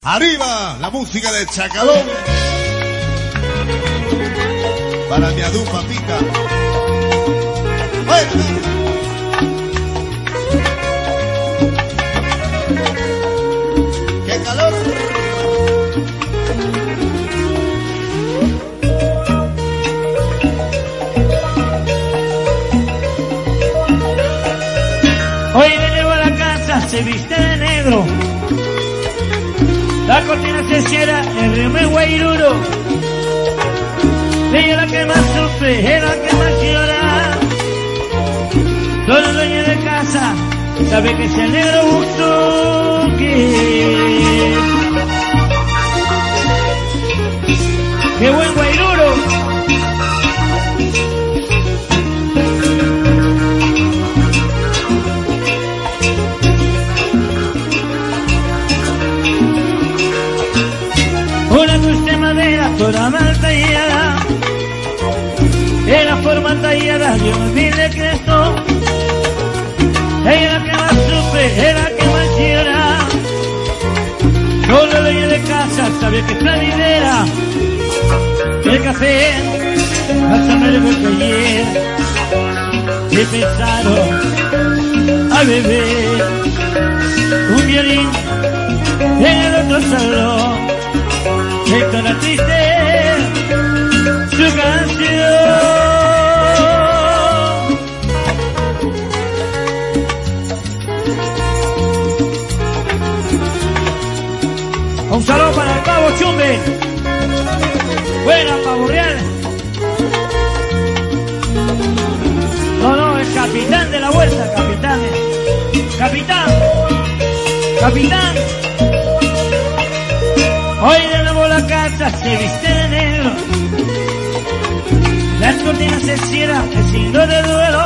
Arriba la música de Chacalón. Para mi Adu Papita. ¡Bueno! ¡Qué calor! Hoy me llevo a la casa, se viste de negro. La cortina se cierra, el río me guairuro. Ella es la que más sufre, es la que más llora. Todo el dueño de casa sabe que es el negro Buzuki. ¡Qué buen guairuro! Una cruz de madera toda mal tallada, en la forma tallada de un humilde Cristo. Ella es la que más sufre, es la que más llora. Solo el dueño de casa sabe que es la videra. El café más amargo que ayer, y empezaron a beber un violín en el otro salón. Esto la triste su canción. Un saludo para el Pavo Chumbe. Buena, Pavo Real. No, el capitán de la vuelta, capitán. Capitán. Hoy de nuevo la casa se viste de negro. Las cortinas se cierran, el signo de duelo.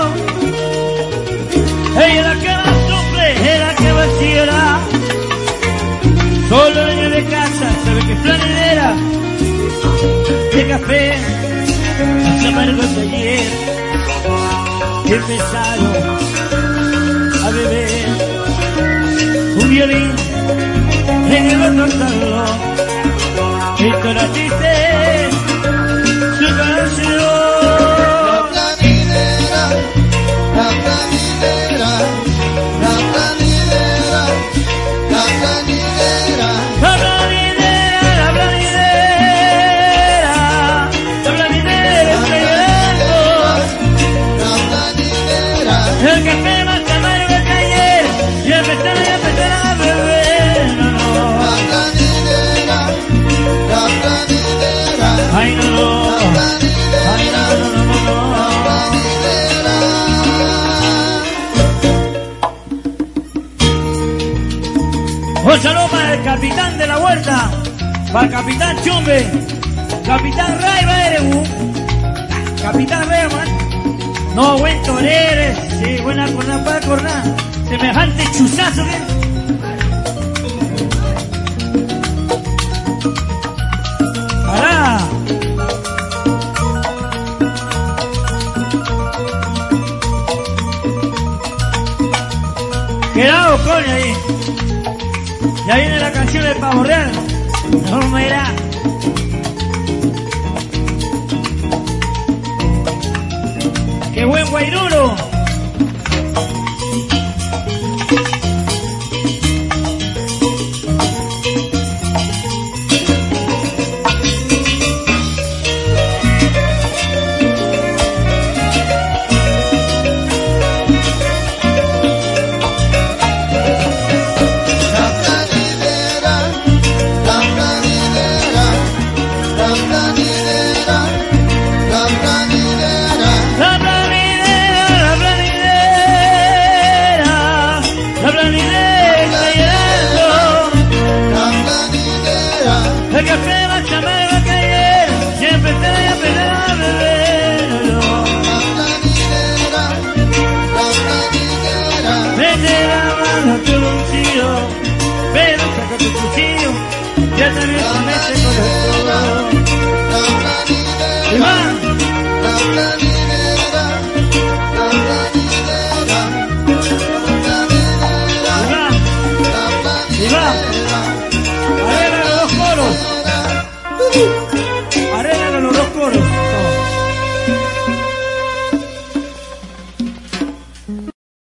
Ella es la que más sufre, es la que más llora. Solo el dueño de casa sabe que es planidera. De café, más amargo que ayer, que empezaron a beber un violín en el otro salón. Esto la dice su canción. La planidera, la planidera, la planidera, la planidera. La planidera está llorando. El café más amargo que ayer, y empezar a beber. Ay, no. Un saludo para el capitán de la vuelta, para el capitán Chumbe, capitán Raiva Erebu, capitán Raiva, no, buen torero, sí, buena cornada para cornar, semejante chuzazo que. ¡Pará! Quedado, coño, ahí. Ya viene la canción del Pavo Real. No me irá. ¡Qué buen guairuro! El café más amargo que ayer, siempre te voy a pegar a beber. Mete la mano a tu bolsillo, pero saca tu cuchillo, ya también se mete con el todo. Y va. Y va. Ay.